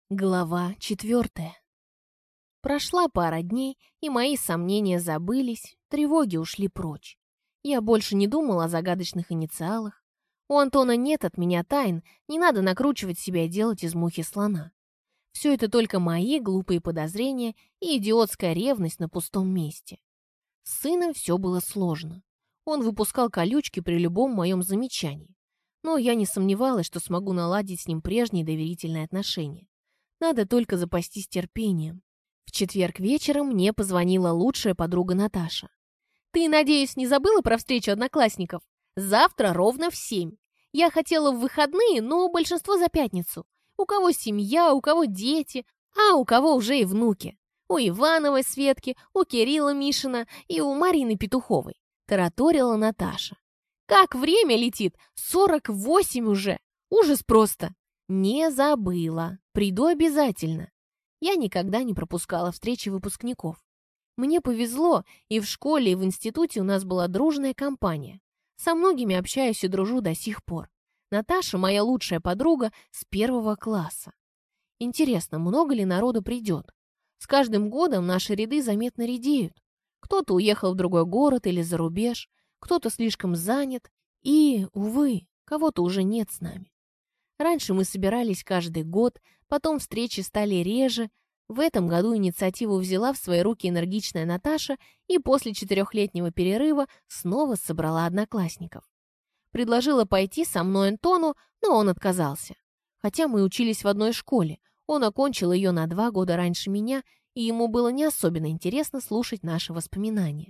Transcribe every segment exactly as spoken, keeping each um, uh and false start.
Глава четвертая. Прошла пара дней, и мои сомнения забылись, тревоги ушли прочь. Я больше не думала о загадочных инициалах. У Антона нет от меня тайн, не надо накручивать себя и делать из мухи слона. Все это только мои глупые подозрения и идиотская ревность на пустом месте. С сыном все было сложно. Он выпускал колючки при любом моем замечании. Но я не сомневалась, что смогу наладить с ним прежние доверительные отношения. Надо только запастись терпением. В четверг вечером мне позвонила лучшая подруга Наташа. «Ты, надеюсь, не забыла про встречу одноклассников? Завтра ровно в семь. Я хотела в выходные, но большинство за пятницу. У кого семья, у кого дети, а у кого уже и внуки. У Ивановой Светки, у Кирилла Мишина и у Марины Петуховой», — тараторила Наташа. «Как время летит! сорок восемь уже! Ужас просто!» «Не забыла. Приду обязательно». Я никогда не пропускала встречи выпускников. Мне повезло, и в школе, и в институте у нас была дружная компания. Со многими общаюсь и дружу до сих пор. Наташа — моя лучшая подруга с первого класса. Интересно, много ли народу придет? С каждым годом наши ряды заметно редеют. Кто-то уехал в другой город или за рубеж, кто-то слишком занят, и, увы, кого-то уже нет с нами. Раньше мы собирались каждый год, потом встречи стали реже. В этом году инициативу взяла в свои руки энергичная Наташа и после четырехлетнего перерыва снова собрала одноклассников. Предложила пойти со мной Антону, но он отказался. Хотя мы учились в одной школе, он окончил ее на два года раньше меня, и ему было не особенно интересно слушать наши воспоминания.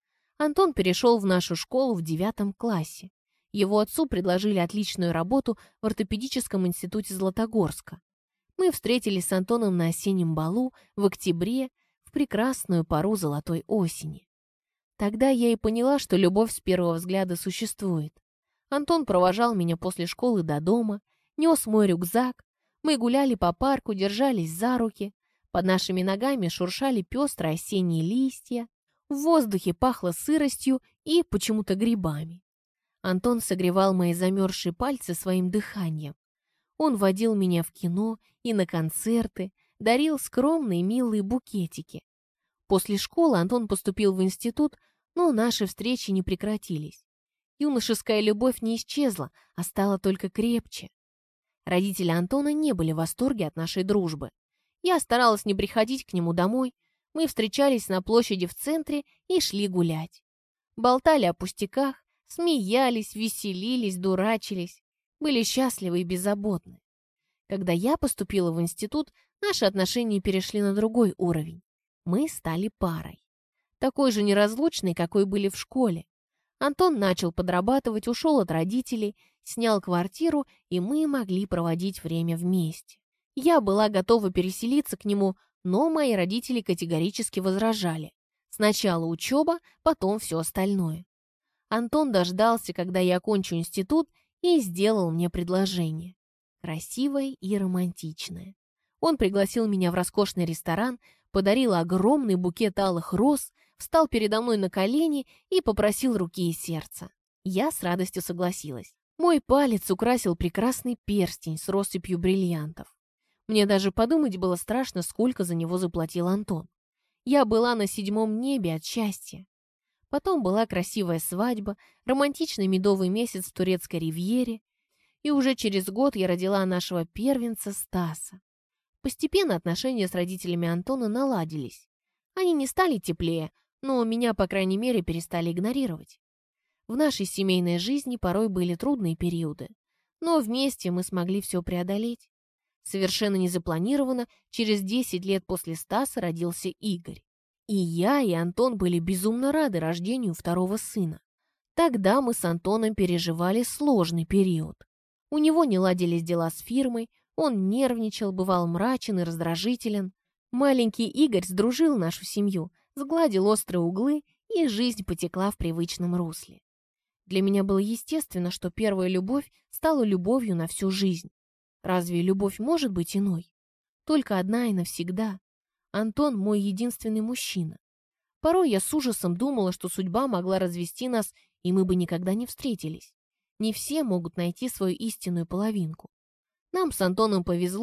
Антон перешел в нашу школу в девятом классе. Его отцу предложили отличную работу в ортопедическом институте Златогорска. Мы встретились с Антоном на осеннем балу в октябре, в прекрасную пору золотой осени. Тогда я и поняла, что любовь с первого взгляда существует. Антон провожал меня после школы до дома, нес мой рюкзак. Мы гуляли по парку, держались за руки. Под нашими ногами шуршали пестрые осенние листья. В воздухе пахло сыростью и почему-то грибами. Антон согревал мои замерзшие пальцы своим дыханием. Он водил меня в кино и на концерты, дарил скромные милые букетики. После школы Антон поступил в институт, но наши встречи не прекратились. Юношеская любовь не исчезла, а стала только крепче. Родители Антона не были в восторге от нашей дружбы. Я старалась не приходить к нему домой. Мы встречались на площади в центре и шли гулять. Болтали о пустяках, смеялись, веселились, дурачились, были счастливы и беззаботны. Когда я поступила в институт, наши отношения перешли на другой уровень. Мы стали парой. Такой же неразлучной, какой были в школе. Антон начал подрабатывать, ушел от родителей, снял квартиру, и мы могли проводить время вместе. Я была готова переселиться к нему, но мои родители категорически возражали. Сначала учеба, потом все остальное. Антон дождался, когда я окончу институт, и сделал мне предложение. Красивое и романтичное. Он пригласил меня в роскошный ресторан, подарил огромный букет алых роз, встал передо мной на колени и попросил руки и сердца. Я с радостью согласилась. Мой палец украсил прекрасный перстень с россыпью бриллиантов. Мне даже подумать было страшно, сколько за него заплатил Антон. Я была на седьмом небе от счастья. Потом была красивая свадьба, романтичный медовый месяц в турецкой ривьере, и уже через год я родила нашего первенца Стаса. Постепенно отношения с родителями Антона наладились. Они не стали теплее, но меня, по крайней мере, перестали игнорировать. В нашей семейной жизни порой были трудные периоды, но вместе мы смогли все преодолеть. Совершенно незапланированно, через десять лет после Стаса родился Игорь. И я, и Антон были безумно рады рождению второго сына. Тогда мы с Антоном переживали сложный период. У него не ладились дела с фирмой, он нервничал, бывал мрачен и раздражителен. Маленький Игорь сдружил нашу семью, сгладил острые углы, и жизнь потекла в привычном русле. Для меня было естественно, что первая любовь стала любовью на всю жизнь. Разве любовь может быть иной? Только одна и навсегда. Антон — мой единственный мужчина. Порой я с ужасом думала, что судьба могла развести нас, и мы бы никогда не встретились. Не все могут найти свою истинную половинку. Нам с Антоном повезло,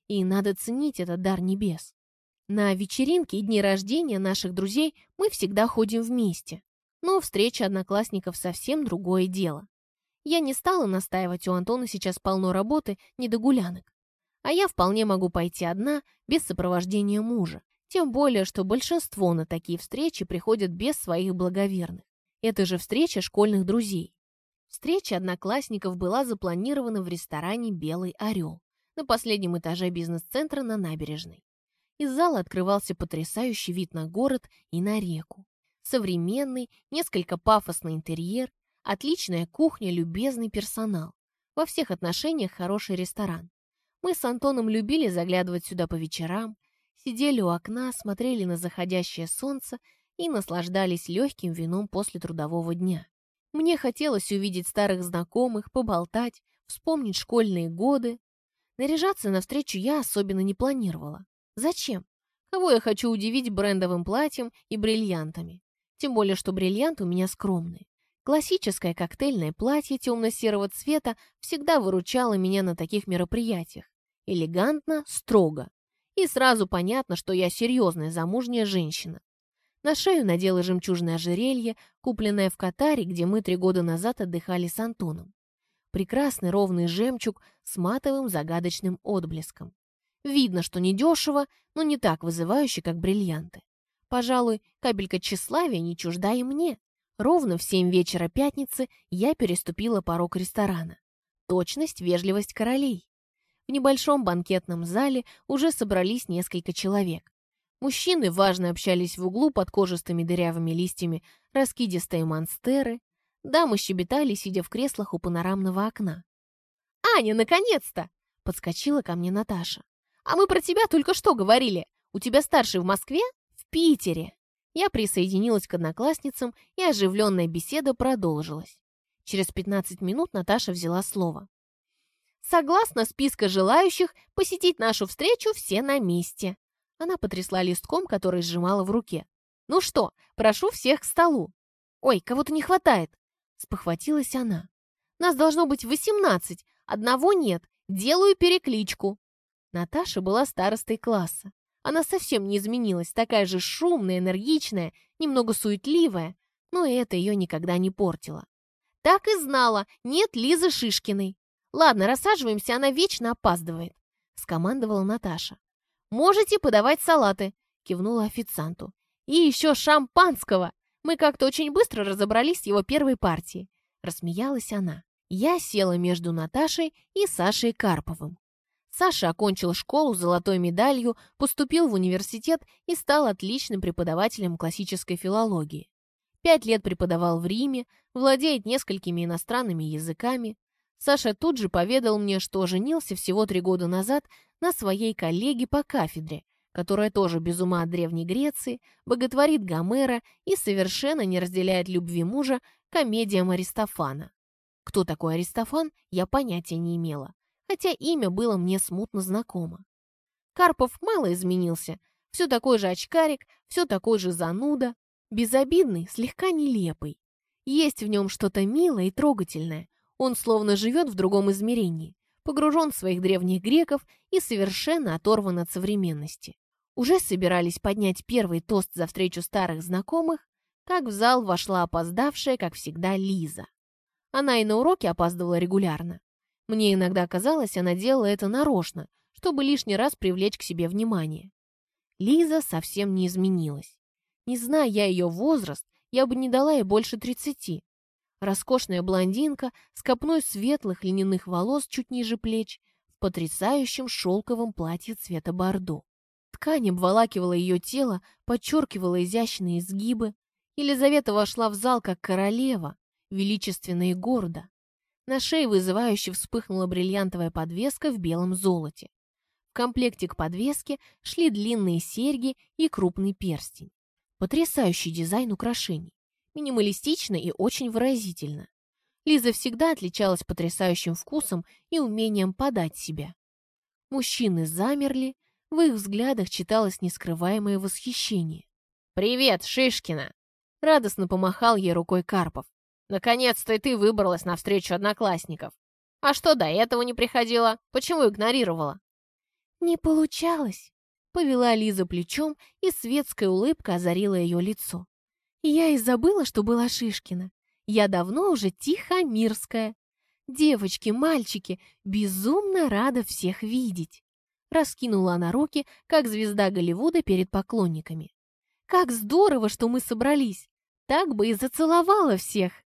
И надо ценить этот дар небес. На вечеринки и дни рождения наших друзей мы всегда ходим вместе. Но встреча одноклассников совсем другое дело. Я не стала настаивать, у Антона сейчас полно работы, не до гулянок. А я вполне могу пойти одна, без сопровождения мужа. Тем более, что большинство на такие встречи приходят без своих благоверных. Это же встреча школьных друзей. Встреча одноклассников была запланирована в ресторане «Белый орел» на последнем этаже бизнес-центра на набережной. Из зала открывался потрясающий вид на город и на реку. Современный, несколько пафосный интерьер, отличная кухня, любезный персонал. Во всех отношениях хороший ресторан. Мы с Антоном любили заглядывать сюда по вечерам, сидели у окна, смотрели на заходящее солнце и наслаждались легким вином после трудового дня. Мне хотелось увидеть старых знакомых, поболтать, вспомнить школьные годы. Наряжаться навстречу я особенно не планировала. Зачем? Кого я хочу удивить брендовым платьем и бриллиантами? Тем более, что бриллианты у меня скромные. Классическое коктейльное платье темно-серого цвета всегда выручало меня на таких мероприятиях. Элегантно, строго. И сразу понятно, что я серьезная замужняя женщина. На шею надела жемчужное ожерелье, купленное в Катаре, где мы три года назад отдыхали с Антоном. Прекрасный ровный жемчуг с матовым загадочным отблеском. Видно, что недешево, но не так вызывающе, как бриллианты. Пожалуй, капелька тщеславия не чужда и мне. Ровно в семь вечера пятницы я переступила порог ресторана. Точность, вежливость королей. В небольшом банкетном зале уже собрались несколько человек. Мужчины важно общались в углу под кожистыми дырявыми листьями раскидистые монстеры. Дамы щебетали, сидя в креслах у панорамного окна. «Аня, наконец-то!» — подскочила ко мне Наташа. «А мы про тебя только что говорили. У тебя старший в Москве? В Питере!» Я присоединилась к одноклассницам, и оживленная беседа продолжилась. Через пятнадцать минут Наташа взяла слово. «Согласно списка желающих посетить нашу встречу, все на месте». Она потрясла листком, который сжимала в руке. «Ну что, прошу всех к столу». «Ой, кого-то не хватает», — спохватилась она. «Нас должно быть восемнадцать, одного нет, делаю перекличку». Наташа была старостой класса. Она совсем не изменилась, такая же шумная, энергичная, немного суетливая, но и это ее никогда не портило. «Так и знала, нет Лизы Шишкиной». «Ладно, рассаживаемся, она вечно опаздывает», — скомандовала Наташа. «Можете подавать салаты», — кивнула официанту. «И еще шампанского. Мы как-то очень быстро разобрались с его первой партией», — рассмеялась она. Я села между Наташей и Сашей Карповым. Саша окончил школу с золотой медалью, поступил в университет и стал отличным преподавателем классической филологии. Пять лет преподавал в Риме, владеет несколькими иностранными языками. Саша тут же поведал мне, что женился всего три года назад на своей коллеге по кафедре, которая тоже без ума от Древней Греции, боготворит Гомера и совершенно не разделяет любви мужа к комедиям Аристофана. Кто такой Аристофан, я понятия не имела, хотя имя было мне смутно знакомо. Карпов мало изменился, все такой же очкарик, все такой же зануда, безобидный, слегка нелепый. Есть в нем что-то милое и трогательное. Он словно живет в другом измерении, погружен в своих древних греков и совершенно оторван от современности. Уже собирались поднять первый тост за встречу старых знакомых, как в зал вошла опоздавшая, как всегда, Лиза. Она и на уроки опаздывала регулярно. Мне иногда казалось, она делала это нарочно, чтобы лишний раз привлечь к себе внимание. Лиза совсем не изменилась. Не зная я ее возраст, я бы не дала ей больше тридцати. Роскошная блондинка с копной светлых льняных волос чуть ниже плеч, в потрясающем шелковом платье цвета бордо. Ткань обволакивала ее тело, подчеркивала изящные изгибы. Елизавета вошла в зал как королева, величественно и гордо. На шее вызывающе вспыхнула бриллиантовая подвеска в белом золоте. В комплекте к подвеске шли длинные серьги и крупный перстень. Потрясающий дизайн украшений. Минималистично и очень выразительно. Лиза всегда отличалась потрясающим вкусом и умением подать себя. Мужчины замерли, в их взглядах читалось нескрываемое восхищение. «Привет, Шишкина!» — радостно помахал ей рукой Карпов. «Наконец-то и ты выбралась на встречу одноклассников. А что до этого не приходила? Почему игнорировала?» Не получалось. Повела Лиза плечом, и светская улыбка озарила ее лицо. Я и забыла, что была Шишкина. Я давно уже Тихомирская. Девочки, мальчики, безумно рада всех видеть. Раскинула она руки, как звезда Голливуда перед поклонниками. Как здорово, что мы собрались. Так бы и зацеловала всех.